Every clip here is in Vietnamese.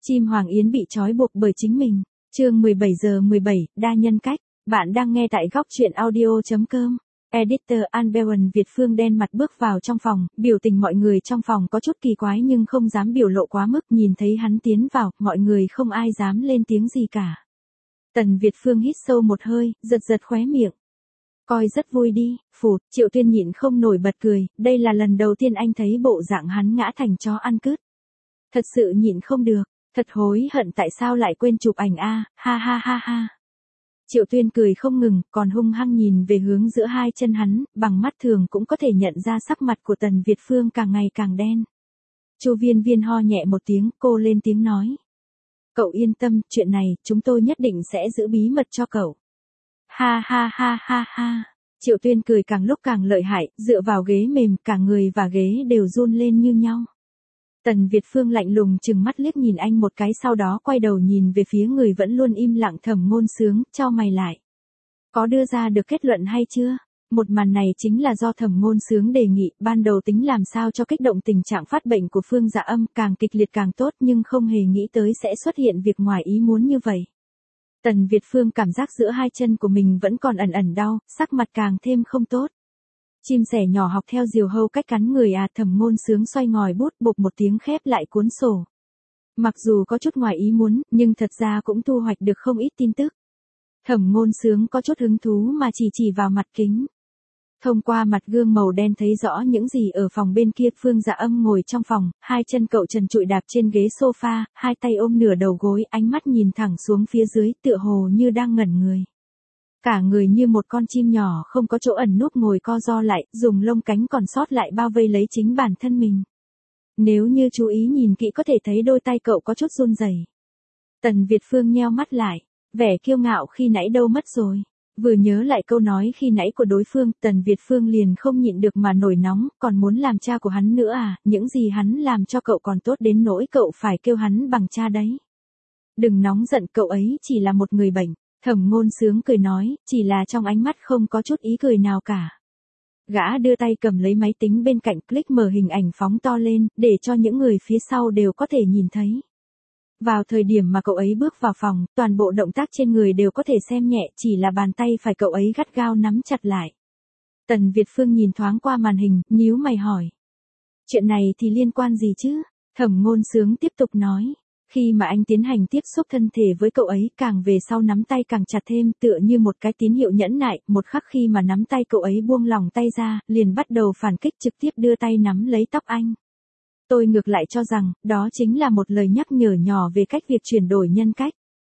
Chim Hoàng Yến bị trói buộc bởi chính mình. Chương 17:17, đa nhân cách. Bạn đang nghe tại góc truyện audio.com. Editor Anbewan Việt Phương đen mặt bước vào trong phòng, biểu tình mọi người trong phòng có chút kỳ quái nhưng không dám biểu lộ quá mức, nhìn thấy hắn tiến vào, mọi người không ai dám lên tiếng gì cả. Tần Việt Phương hít sâu một hơi, giật giật khóe miệng. Coi rất vui đi, phụt, Triệu Tuyên nhịn không nổi bật cười, đây là lần đầu tiên anh thấy bộ dạng hắn ngã thành chó ăn cứt. Thật sự nhịn không được, thật hối hận tại sao lại quên chụp ảnh a, ha ha ha ha. Triệu Tuyên cười không ngừng, còn hung hăng nhìn về hướng giữa hai chân hắn, bằng mắt thường cũng có thể nhận ra sắc mặt của Tần Việt Phương càng ngày càng đen. Chu Viên Viên ho nhẹ một tiếng, cô lên tiếng nói. Cậu yên tâm, chuyện này, chúng tôi nhất định sẽ giữ bí mật cho cậu. Ha ha ha ha ha. Triệu Tuyên cười càng lúc càng lợi hại, dựa vào ghế mềm, cả người và ghế đều run lên như nhau. Tần Việt Phương lạnh lùng chừng mắt liếc nhìn anh một cái, sau đó quay đầu nhìn về phía người vẫn luôn im lặng Thẩm Ngôn Sướng, chau mày lại. Có đưa ra được kết luận hay chưa? Một màn này chính là do Thẩm Ngôn Sướng đề nghị, ban đầu tính làm sao cho kích động tình trạng phát bệnh của Phương Dạ Âm, càng kịch liệt càng tốt, nhưng không hề nghĩ tới sẽ xuất hiện việc ngoài ý muốn như vậy. Tần Việt Phương cảm giác giữa hai chân của mình vẫn còn ẩn ẩn đau, sắc mặt càng thêm không tốt. Chim sẻ nhỏ học theo diều hâu cách cắn người à, Thẩm Ngôn Sướng xoay ngòi bút, bụp một tiếng khép lại cuốn sổ. Mặc dù có chút ngoài ý muốn, nhưng thật ra cũng thu hoạch được không ít tin tức. Thẩm Ngôn Sướng có chút hứng thú mà chỉ vào mặt kính. Thông qua mặt gương màu đen thấy rõ những gì ở phòng bên kia. Phương Dạ Âm ngồi trong phòng, hai chân cậu trần trụi đạp trên ghế sofa, hai tay ôm nửa đầu gối, ánh mắt nhìn thẳng xuống phía dưới, tựa hồ như đang ngẩn người. Cả người như một con chim nhỏ không có chỗ ẩn núp ngồi co ro lại, dùng lông cánh còn sót lại bao vây lấy chính bản thân mình. Nếu như chú ý nhìn kỹ có thể thấy đôi tay cậu có chút run rẩy. Tần Việt Phương nheo mắt lại, vẻ kiêu ngạo khi nãy đâu mất rồi. Vừa nhớ lại câu nói khi nãy của đối phương, Tần Việt Phương liền không nhịn được mà nổi nóng, còn muốn làm cha của hắn nữa à, những gì hắn làm cho cậu còn tốt đến nỗi cậu phải kêu hắn bằng cha đấy. Đừng nóng giận, cậu ấy chỉ là một người bệnh. Thẩm Ngôn Sướng cười nói, chỉ là trong ánh mắt không có chút ý cười nào cả. Gã đưa tay cầm lấy máy tính bên cạnh, click mở hình ảnh phóng to lên, để cho những người phía sau đều có thể nhìn thấy. Vào thời điểm mà cậu ấy bước vào phòng, toàn bộ động tác trên người đều có thể xem nhẹ, chỉ là bàn tay phải cậu ấy gắt gao nắm chặt lại. Tần Việt Phương nhìn thoáng qua màn hình, nhíu mày hỏi. Chuyện này thì liên quan gì chứ? Thẩm Ngôn Sướng tiếp tục nói. Khi mà anh tiến hành tiếp xúc thân thể với cậu ấy, càng về sau nắm tay càng chặt thêm, tựa như một cái tín hiệu nhẫn nại, một khắc khi mà nắm tay cậu ấy buông lỏng tay ra, liền bắt đầu phản kích, trực tiếp đưa tay nắm lấy tóc anh. Tôi ngược lại cho rằng, đó chính là một lời nhắc nhở nhỏ về cách việc chuyển đổi nhân cách.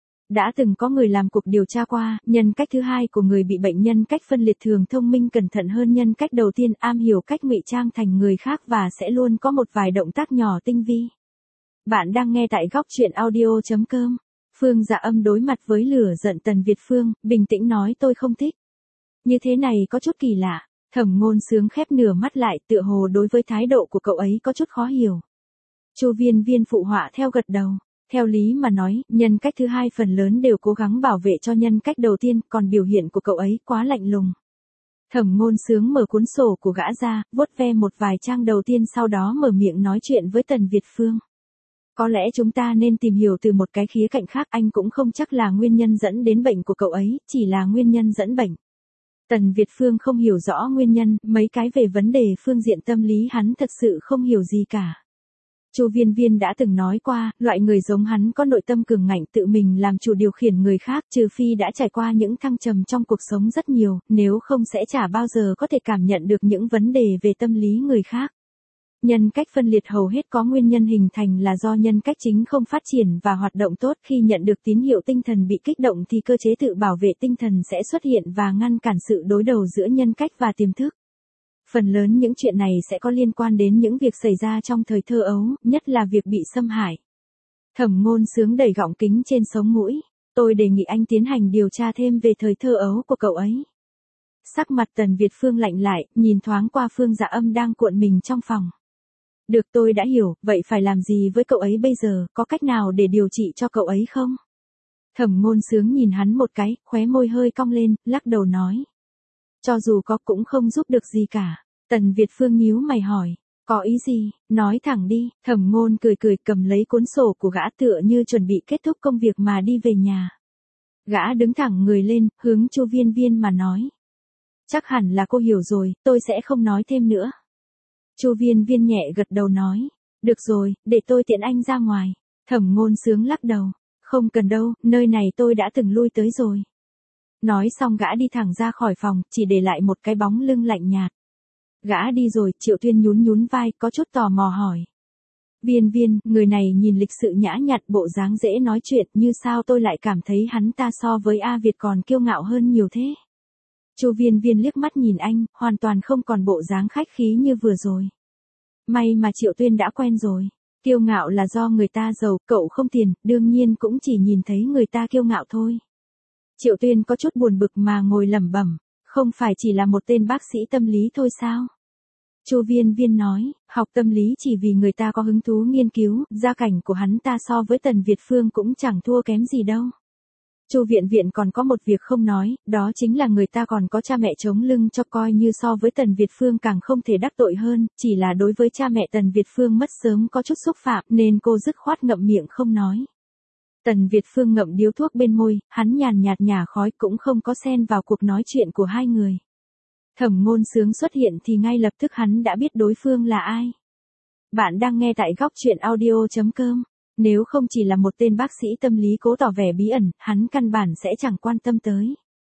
Đã từng có người làm cuộc điều tra qua, nhân cách thứ hai của người bị bệnh nhân cách phân liệt thường thông minh cẩn thận hơn nhân cách đầu tiên, am hiểu cách ngụy trang thành người khác và sẽ luôn có một vài động tác nhỏ tinh vi. Bạn đang nghe tại góc truyện audio.com. Phương Dạ Âm đối mặt với lửa giận Tần Việt Phương, bình tĩnh nói tôi không thích. Như thế này có chút kỳ lạ. Thẩm Ngôn Sướng khép nửa mắt lại, tựa hồ đối với thái độ của cậu ấy có chút khó hiểu. Chu Viên Viên phụ họa theo gật đầu. Theo lý mà nói, nhân cách thứ hai phần lớn đều cố gắng bảo vệ cho nhân cách đầu tiên, còn biểu hiện của cậu ấy quá lạnh lùng. Thẩm Ngôn Sướng mở cuốn sổ của gã ra, vuốt ve một vài trang đầu tiên, sau đó mở miệng nói chuyện với Tần Việt Phương. Có lẽ chúng ta nên tìm hiểu từ một cái khía cạnh khác, anh cũng không chắc là nguyên nhân dẫn đến bệnh của cậu ấy, chỉ là nguyên nhân dẫn bệnh. Tần Việt Phương không hiểu rõ nguyên nhân, mấy cái về vấn đề phương diện tâm lý hắn thật sự không hiểu gì cả. Chu Viên Viên đã từng nói qua, loại người giống hắn có nội tâm cường ngạnh, tự mình làm chủ điều khiển người khác, trừ phi đã trải qua những thăng trầm trong cuộc sống rất nhiều, nếu không sẽ chả bao giờ có thể cảm nhận được những vấn đề về tâm lý người khác. Nhân cách phân liệt hầu hết có nguyên nhân hình thành là do nhân cách chính không phát triển và hoạt động tốt, khi nhận được tín hiệu tinh thần bị kích động thì cơ chế tự bảo vệ tinh thần sẽ xuất hiện và ngăn cản sự đối đầu giữa nhân cách và tiềm thức. Phần lớn những chuyện này sẽ có liên quan đến những việc xảy ra trong thời thơ ấu, nhất là việc bị xâm hại. Thẩm Ngôn Sướng đẩy gọng kính trên sống mũi, tôi đề nghị anh tiến hành điều tra thêm về thời thơ ấu của cậu ấy. Sắc mặt Tần Việt Phương lạnh lại, nhìn thoáng qua Phương Dạ Âm đang cuộn mình trong phòng. Được, tôi đã hiểu, vậy phải làm gì với cậu ấy bây giờ, có cách nào để điều trị cho cậu ấy không? Thẩm Ngôn Sướng nhìn hắn một cái, khóe môi hơi cong lên, lắc đầu nói. Cho dù có cũng không giúp được gì cả. Tần Việt Phương nhíu mày hỏi, Có ý gì, nói thẳng đi, Thẩm Ngôn cười cười cầm lấy cuốn sổ của gã tựa như chuẩn bị kết thúc công việc mà đi về nhà. Gã đứng thẳng người lên, hướng Chu Viên Viên mà nói. Chắc hẳn là cô hiểu rồi, tôi sẽ không nói thêm nữa. Chu Viên Viên nhẹ gật đầu nói. Được rồi, để tôi tiện anh ra ngoài. Thẩm Ngôn sướng lắc đầu. Không cần đâu, nơi này tôi đã từng lui tới rồi. Nói xong gã đi thẳng ra khỏi phòng, chỉ để lại một cái bóng lưng lạnh nhạt. Gã đi rồi, Triệu Tuyên nhún nhún vai, có chút tò mò hỏi. Viên Viên, người này nhìn lịch sự nhã nhặn, bộ dáng dễ nói chuyện, như sao tôi lại cảm thấy hắn ta so với A Việt còn kiêu ngạo hơn nhiều thế. Chu Viên Viên liếc mắt nhìn anh, hoàn toàn không còn bộ dáng khách khí như vừa rồi. May mà Triệu Tuyên đã quen rồi. Kiêu ngạo là do người ta giàu, cậu không tiền, đương nhiên cũng chỉ nhìn thấy người ta kiêu ngạo thôi. Triệu Tuyên có chút buồn bực mà ngồi lẩm bẩm, không phải chỉ là một tên bác sĩ tâm lý thôi sao? Chu Viên Viên nói, học tâm lý chỉ vì người ta có hứng thú nghiên cứu, gia cảnh của hắn ta so với Tần Việt Phương cũng chẳng thua kém gì đâu. Chu Viện Viện còn có một việc không nói, đó chính là người ta còn có cha mẹ chống lưng cho, coi như so với Tần Việt Phương càng không thể đắc tội hơn, chỉ là đối với cha mẹ Tần Việt Phương mất sớm có chút xúc phạm nên cô dứt khoát ngậm miệng không nói. Tần Việt Phương ngậm điếu thuốc bên môi, hắn nhàn nhạt nhả khói cũng không có xen vào cuộc nói chuyện của hai người. Thẩm Ngôn Sướng xuất hiện thì ngay lập tức hắn đã biết đối phương là ai. Bạn đang nghe tại góc truyện audio.com. Nếu không chỉ là một tên bác sĩ tâm lý cố tỏ vẻ bí ẩn, hắn căn bản sẽ chẳng quan tâm tới.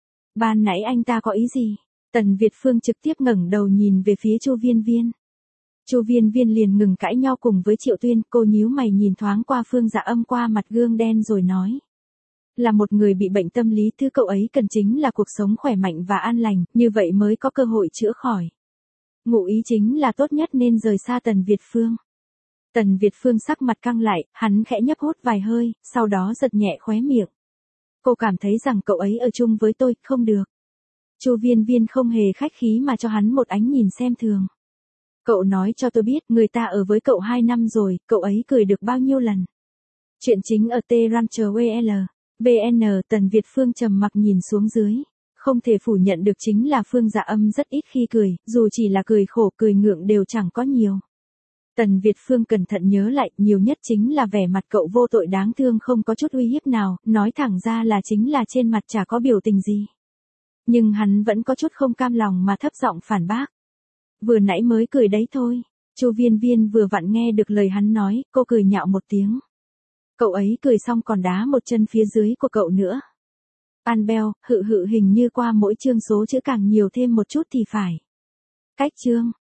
Ban nãy anh ta có ý gì? Tần Việt Phương trực tiếp ngẩng đầu nhìn về phía Chu Viên Viên. Chu Viên Viên liền ngừng cãi nhau cùng với Triệu Tuyên, cô nhíu mày nhìn thoáng qua Phương Dạ Âm qua mặt gương đen rồi nói. Là một người bị bệnh tâm lý, thứ cậu ấy cần chính là cuộc sống khỏe mạnh và an lành, như vậy mới có cơ hội chữa khỏi. Ngụ ý chính là tốt nhất nên rời xa Tần Việt Phương. Tần Việt Phương sắc mặt căng lại, hắn khẽ nhấp hút vài hơi, sau đó giật nhẹ khóe miệng. Cô cảm thấy rằng cậu ấy ở chung với tôi, không được. Chu Viên Viên không hề khách khí mà cho hắn một ánh nhìn xem thường. Cậu nói cho tôi biết, người ta ở với cậu 2 năm rồi, cậu ấy cười được bao nhiêu lần. Chuyện chính ở T-Rancher VN, Tần Việt Phương trầm mặc nhìn xuống dưới. Không thể phủ nhận được chính là Phương Dạ Âm rất ít khi cười, dù chỉ là cười khổ cười ngượng đều chẳng có nhiều. Tần Việt Phương cẩn thận nhớ lại, nhiều nhất chính là vẻ mặt cậu vô tội đáng thương không có chút uy hiếp nào, nói thẳng ra là chính là trên mặt chả có biểu tình gì. Nhưng hắn vẫn có chút không cam lòng mà thấp giọng phản bác. Vừa nãy mới cười đấy thôi. Chu Viên Viên vừa vặn nghe được lời hắn nói, cô cười nhạo một tiếng. Cậu ấy cười xong còn đá một chân phía dưới của cậu nữa. Annabelle, hình như qua mỗi chương số chữ càng nhiều thêm một chút thì phải. Cách chương.